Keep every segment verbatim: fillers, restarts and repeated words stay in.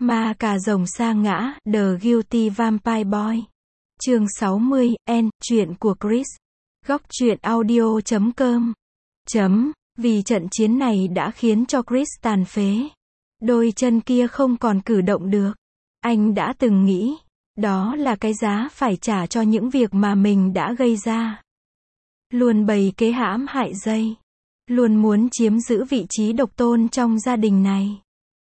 Ma cà rồng sa ngã, The Guilty Vampire Boy. Chương sáu mươi, N, chuyện của Chris. Góc truyện audio chấm com. Chấm, vì trận chiến này đã khiến cho Chris tàn phế. Đôi chân kia không còn cử động được. Anh đã từng nghĩ, đó là cái giá phải trả cho những việc mà mình đã gây ra. Luôn bày kế hãm hại dây. Luôn muốn chiếm giữ vị trí độc tôn trong gia đình này.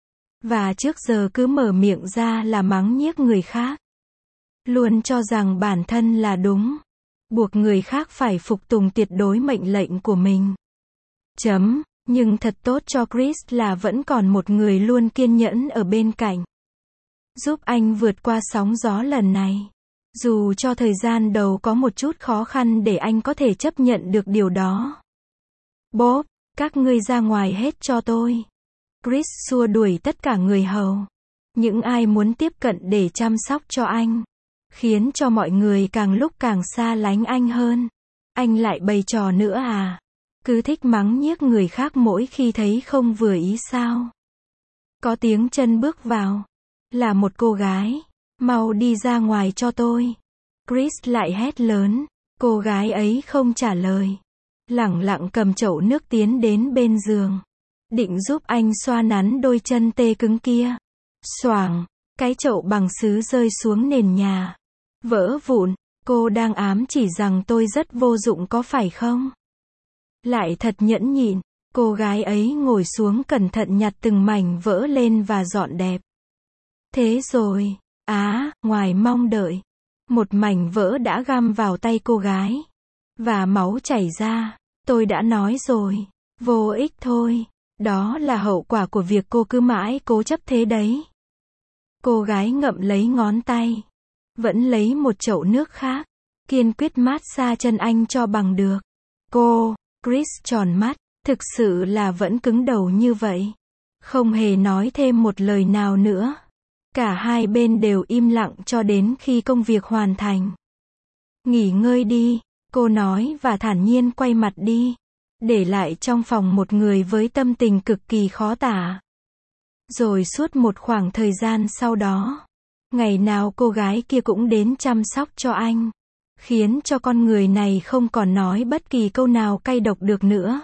Và trước giờ cứ mở miệng ra là mắng nhiếc người khác. Luôn cho rằng bản thân là đúng. Buộc người khác phải phục tùng tuyệt đối mệnh lệnh của mình. Chấm, nhưng thật tốt cho Chris là vẫn còn một người luôn kiên nhẫn ở bên cạnh. Giúp anh vượt qua sóng gió lần này. Dù cho thời gian đầu có một chút khó khăn để anh có thể chấp nhận được điều đó. Bob, các ngươi ra ngoài hết cho tôi. Chris xua đuổi tất cả người hầu. Những ai muốn tiếp cận để chăm sóc cho anh. Khiến cho mọi người càng lúc càng xa lánh anh hơn. Anh lại bày trò nữa à? Cứ thích mắng nhiếc người khác mỗi khi thấy không vừa ý sao? Có tiếng chân bước vào. Là một cô gái. Mau đi ra ngoài cho tôi. Chris lại hét lớn. Cô gái ấy không trả lời. Lẳng lặng cầm chậu nước tiến đến bên giường. Định giúp anh xoa nắn đôi chân tê cứng kia. Xoảng, cái chậu bằng sứ rơi xuống nền nhà. Vỡ vụn, cô đang ám chỉ rằng tôi rất vô dụng có phải không? Lại thật nhẫn nhịn, cô gái ấy ngồi xuống cẩn thận nhặt từng mảnh vỡ lên và dọn đẹp. Thế rồi, á, ngoài mong đợi, một mảnh vỡ đã găm vào tay cô gái. Và máu chảy ra, tôi đã nói rồi, vô ích thôi. Đó là hậu quả của việc cô cứ mãi cố chấp thế đấy. Cô gái ngậm lấy ngón tay. Vẫn lấy một chậu nước khác. Kiên quyết mát xa chân anh cho bằng được. Cô, Chris tròn mắt. Thực sự là vẫn cứng đầu như vậy. Không hề nói thêm một lời nào nữa. Cả hai bên đều im lặng cho đến khi công việc hoàn thành. Nghỉ ngơi đi, cô nói và thản nhiên quay mặt đi. Để lại trong phòng một người với tâm tình cực kỳ khó tả. Rồi suốt một khoảng thời gian sau đó, ngày nào cô gái kia cũng đến chăm sóc cho anh. Khiến cho con người này không còn nói bất kỳ câu nào cay độc được nữa.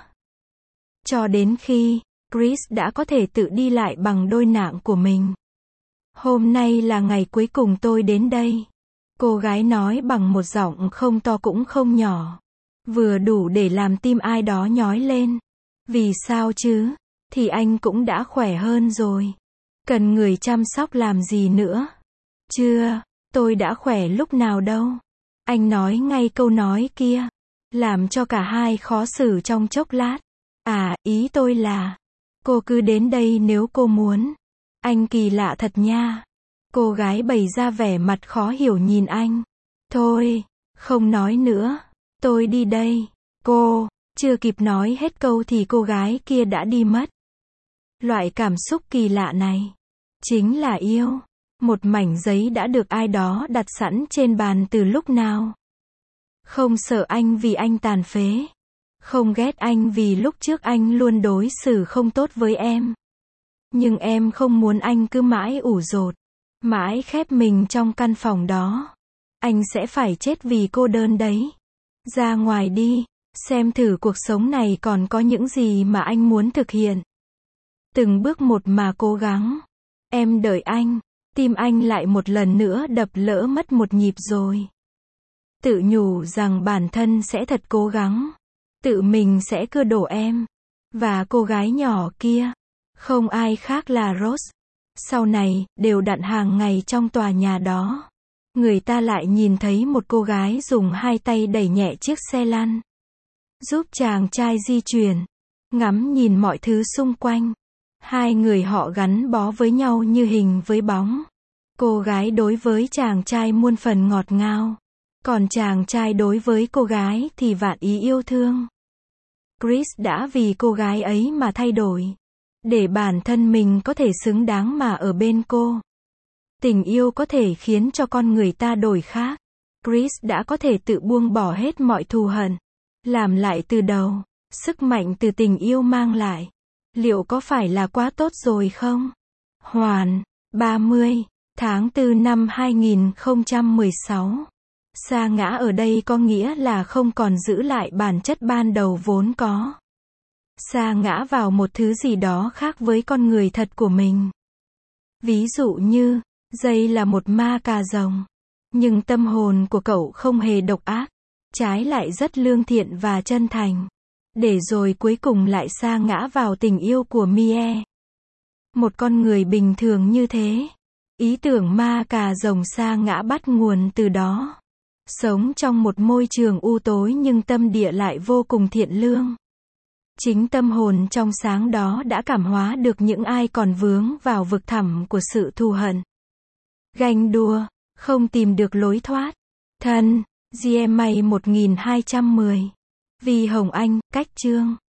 Cho đến khi, Chris đã có thể tự đi lại bằng đôi nạng của mình. Hôm nay là ngày cuối cùng tôi đến đây. Cô gái nói bằng một giọng không to cũng không nhỏ. Vừa đủ để làm tim ai đó nhói lên. Vì sao chứ? Thì anh cũng đã khỏe hơn rồi. Cần người chăm sóc làm gì nữa? Chưa, tôi đã khỏe lúc nào đâu. Anh nói ngay câu nói kia. Làm cho cả hai khó xử trong chốc lát. À, ý tôi là, cô cứ đến đây nếu cô muốn. Anh kỳ lạ thật nha. Cô gái bày ra vẻ mặt khó hiểu nhìn anh. Thôi, không nói nữa. Tôi đi đây. Cô, chưa kịp nói hết câu thì cô gái kia đã đi mất. Loại cảm xúc kỳ lạ này, chính là yêu. Một mảnh giấy đã được ai đó đặt sẵn trên bàn từ lúc nào. Không sợ anh vì anh tàn phế. Không ghét anh vì lúc trước anh luôn đối xử không tốt với em. Nhưng em không muốn anh cứ mãi ủ dột. Mãi khép mình trong căn phòng đó. Anh sẽ phải chết vì cô đơn đấy. Ra ngoài đi, xem thử cuộc sống này còn có những gì mà anh muốn thực hiện. Từng bước một mà cố gắng. Em đợi anh, tim anh lại một lần nữa đập lỡ mất một nhịp rồi. Tự nhủ rằng bản thân sẽ thật cố gắng. Tự mình sẽ cưa đổ em. Và cô gái nhỏ kia, không ai khác là Rose. Sau này, đều đặn hàng ngày trong tòa nhà đó. Người ta lại nhìn thấy một cô gái dùng hai tay đẩy nhẹ chiếc xe lăn. Giúp chàng trai di chuyển. Ngắm nhìn mọi thứ xung quanh. Hai người họ gắn bó với nhau như hình với bóng. Cô gái đối với chàng trai muôn phần ngọt ngào. Còn chàng trai đối với cô gái thì vạn ý yêu thương. Chris đã vì cô gái ấy mà thay đổi. Để bản thân mình có thể xứng đáng mà ở bên cô. Tình yêu có thể khiến cho con người ta đổi khác. Chris đã có thể tự buông bỏ hết mọi thù hận. Làm lại từ đầu. Sức mạnh từ tình yêu mang lại. Liệu có phải là quá tốt rồi không? Hoàn. ba mươi tháng tư năm hai nghìn không trăm mười sáu. Sa ngã ở đây có nghĩa là không còn giữ lại bản chất ban đầu vốn có. Sa ngã vào một thứ gì đó khác với con người thật của mình. Ví dụ như, Jay là một ma cà rồng. Nhưng tâm hồn của cậu không hề độc ác. Trái lại rất lương thiện và chân thành. Để rồi cuối cùng lại sa ngã vào tình yêu của Mie. Một con người bình thường như thế. Ý tưởng ma cà rồng sa ngã bắt nguồn từ đó. Sống trong một môi trường u tối nhưng tâm địa lại vô cùng thiện lương. Chính tâm hồn trong sáng đó đã cảm hóa được những ai còn vướng vào vực thẳm của sự thù hận, ganh đua, không tìm được lối thoát. Thân, giê em a một nghìn hai trăm mười. Vi Hồng Anh, cách chương.